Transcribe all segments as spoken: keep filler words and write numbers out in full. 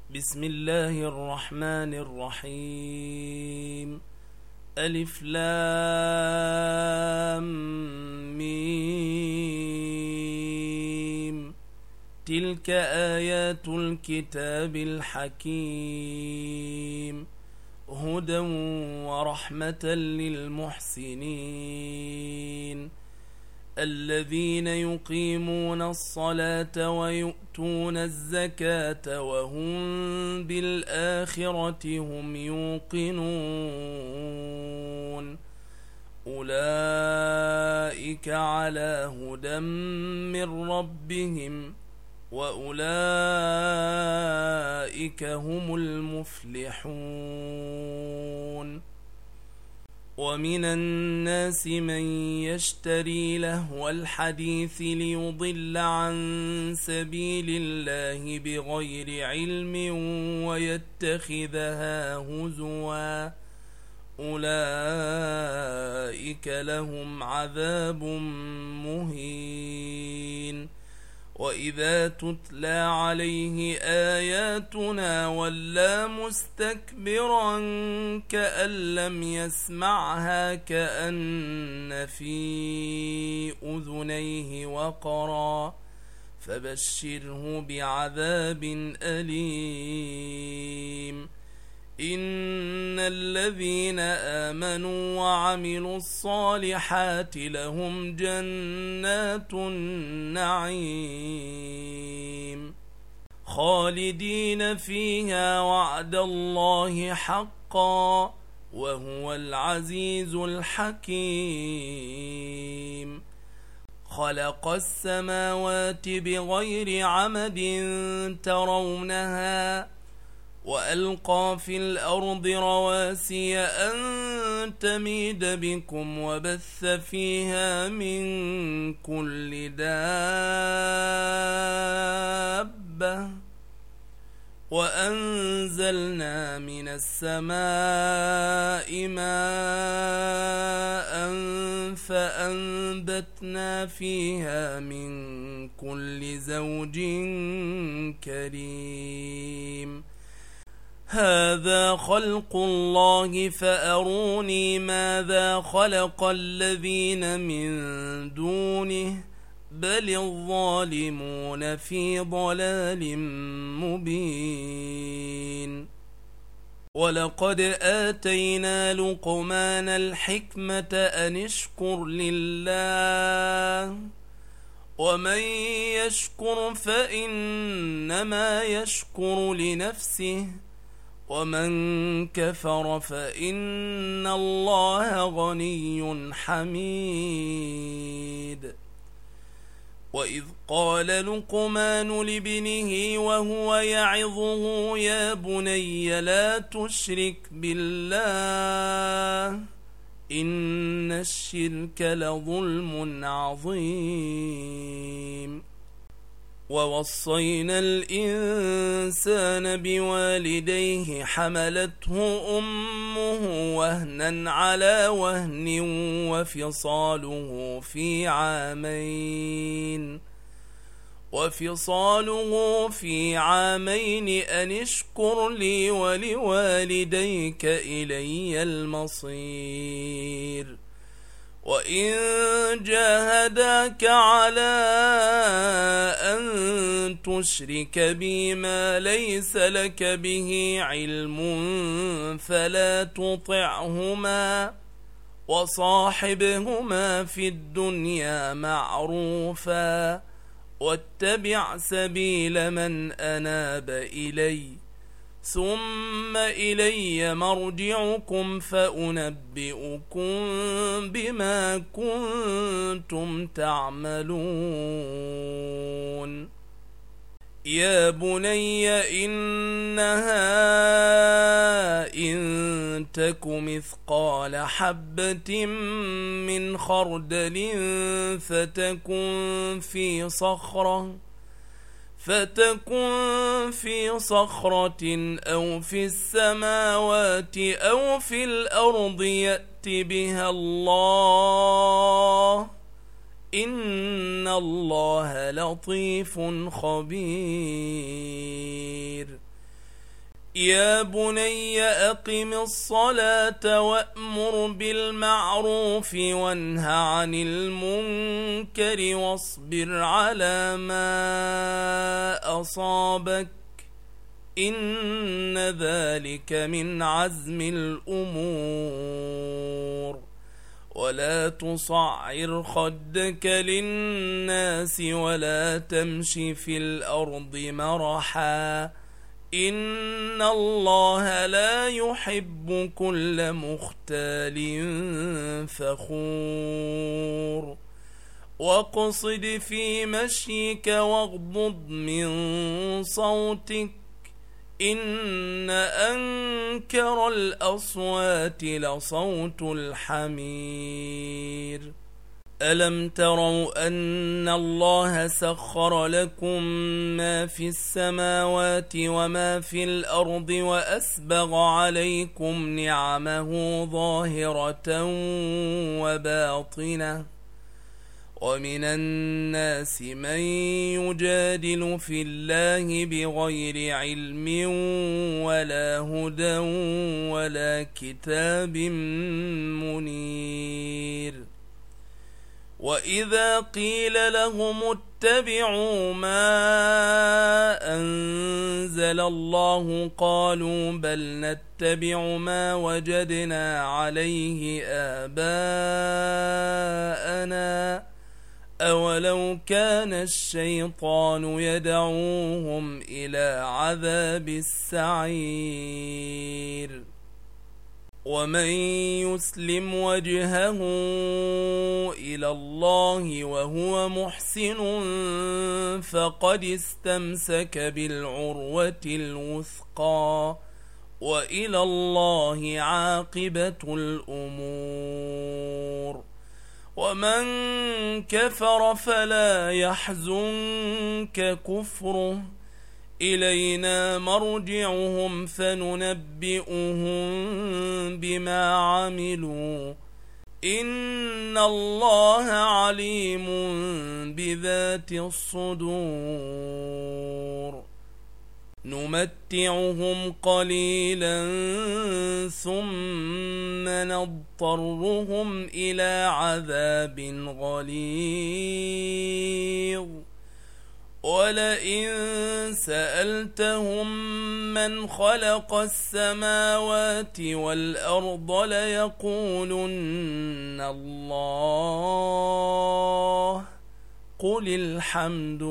بسم الله الرحمن الرحيم. ألف لام ميم. تلك آيات الكتاب الحكيم، هدى ورحمة للمحسنين الذين يقيمون الصلاة ويؤتون الزكاة وهم بالآخرة هم يوقنون. أولئك على هدى من ربهم وأولئك هم المفلحون. ومن الناس من يشتري لهو الحديث ليضل عن سبيل الله بغير علم ويتخذها هزوا، أولئك لهم عذاب مهين. وإذا تتلى عليه آياتنا ولى مستكبرا كأن لم يسمعها كأن في أذنيه وقرا، فبشره بعذاب أليم. إن الذين آمنوا وعملوا الصالحات لهم جنات النعيم خالدين فيها وعد الله حقا وهو العزيز الحكيم. خلق السماوات بغير عمد ترونها وألقى في الأرض رواسي أن تميد بكم وبث فيها من كل دابة وأنزلنا من السماء ماء فأنبتنا فيها من كل زوج كريم. هذا خلق الله فأروني ماذا خلق الذين من دونه بل الظالمون في ضلال مبين. ولقد آتينا لقمان الحكمة أن اشكر لله ومن يشكر فإنما يشكر لنفسه ومن كفر فإن الله غني حميد. وإذ قال لقمان لابنه وهو يعظه يا بني لا تشرك بالله إن الشرك لظلم عظيم. ووصينا الإنسان بوالديه حملته أمه وهنا على وهن وفصاله في عامين وفصاله في عامين أن اشكر لي ولوالديك إلي المصير. وإن جاهداك على أن تشرك بي ما ليس لك به علم فلا تطعهما وصاحبهما في الدنيا معروفا واتبع سبيل من أناب إلي ثم إلي مرجعكم فأنبئكم بما كنتم تعملون. يا بني إنها إن تك مثقال حبة من خردل فتكن في صخرة فتكن في صخرة أو في السماوات أو في الأرض يأت بها الله إن الله لطيف خبير. يا بني أقم الصلاة وأمر بالمعروف وانه عن المنكر واصبر على ما أصابك إن ذلك من عزم الأمور ولا تصعر خدك للناس ولا تمش في الأرض مرحا إن الله لا يحب كل مختال فخور واقصد في مشيك واغضض من صوتك إن أنكر الأصوات لصوت الحمير ألم تروا أن الله سخر لكم ما في السماوات وما في الأرض وأسبغ عليكم نعمه ظاهرة وباطنة ومن الناس من يجادل في الله بغير علم ولا هدى ولا كتاب منير وإذا قيل لهم اتبعوا ما أنزل الله قالوا بل نتبع ما وجدنا عليه آباءنا أولو كان الشيطان يدعوهم إلى عذاب السعير ومن يسلم وجهه إلى الله وهو محسن فقد استمسك بالعروة الوثقى وإلى الله عاقبة الأمور ومن كفر فلا يحزنك كفره إلينا مرجعهم فننبئهم بما عملوا إن الله عليم بذات الصدور نمتعهم قليلا ثم نضطرهم إلى عذاب غليظ ولئن سألتهم من خلق السماوات والأرض ليقولن الله قل الحمد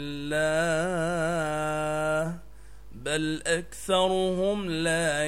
لله بل أكثرهم لا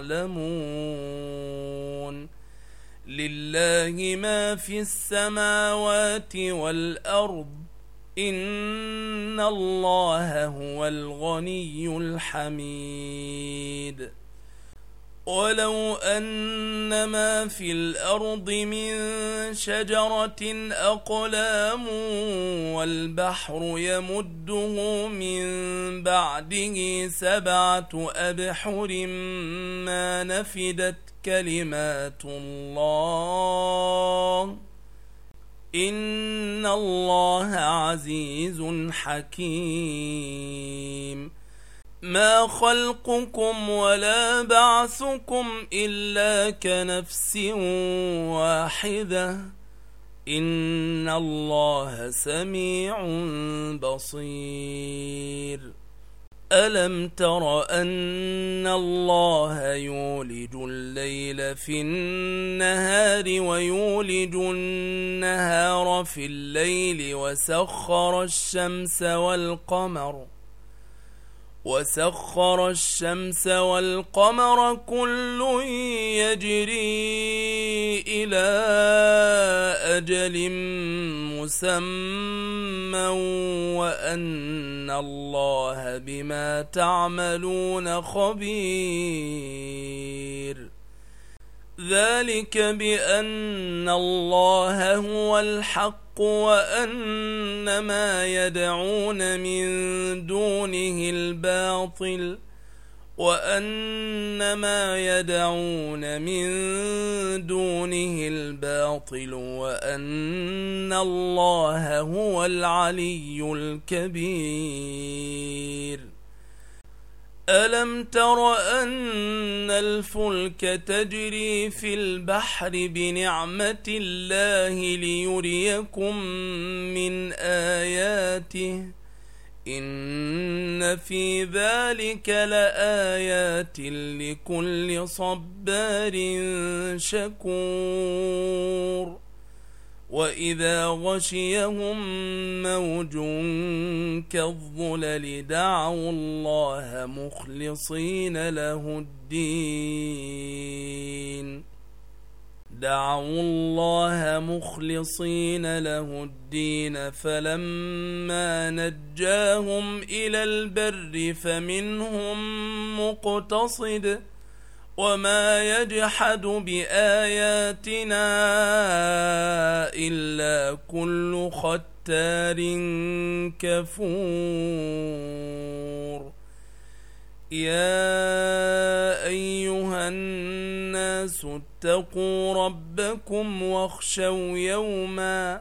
يعلمون لله ما في السماوات والأرض إن الله هو الغني الحميد ولو أن ما في الأرض من شجرة أقلام والبحر يمده من بعده سبعة أبحر ما نفدت كلمات الله إن الله عزيز حكيم ما خلقكم ولا بعثكم إلا كنفس واحدة إن الله سميع بصير ألم تر أن الله يولج الليل في النهار ويولج النهار في الليل وسخر الشمس والقمر وسخر الشمس والقمر كل يجري إلى أجل مسمى وأن الله بما تعملون خبير ذلك بأن الله هو الحق وأن ما يدعون من دونه الباطل وأن ما يدعون من دونه الباطل وأن الله هو العلي الكبير ألم تر أن الفلك تجري في البحر بنعمة الله ليريكم من آياته إن في ذلك لآيات لكل صبار شكور وإذا غشيهم موج كالظلل دعوا الله مخلصين له الدين دعوا الله مخلصين له الدين فلما نجاهم إلى البر فمنهم مقتصد وما يجحد بآياتنا إلا كل ختار كفور يا أيها الناس اتقوا ربكم واخشوا يوما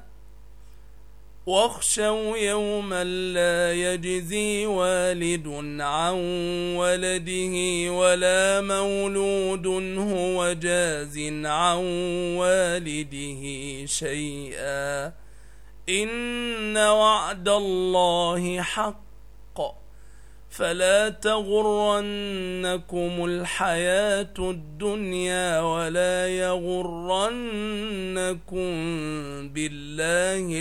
واخشوا يوما لا يجزي والد عن ولده ولا مولود هو جاز عن والده شيئا إن وعد الله حق فلا تغرنكم الحياة الدنيا ولا يغرنكم بالله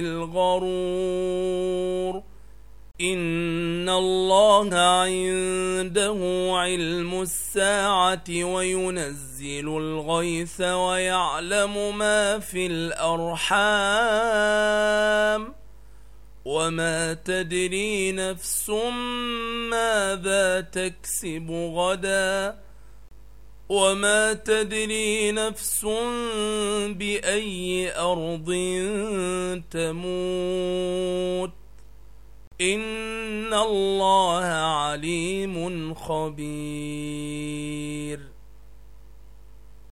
الغرور إن الله عنده علم الساعة وينزل الغيث ويعلم ما في الأرحام وما تدري نفس ماذا تكسب غدا وما تدري نفس بأي أرض تموت إن الله عليم خبير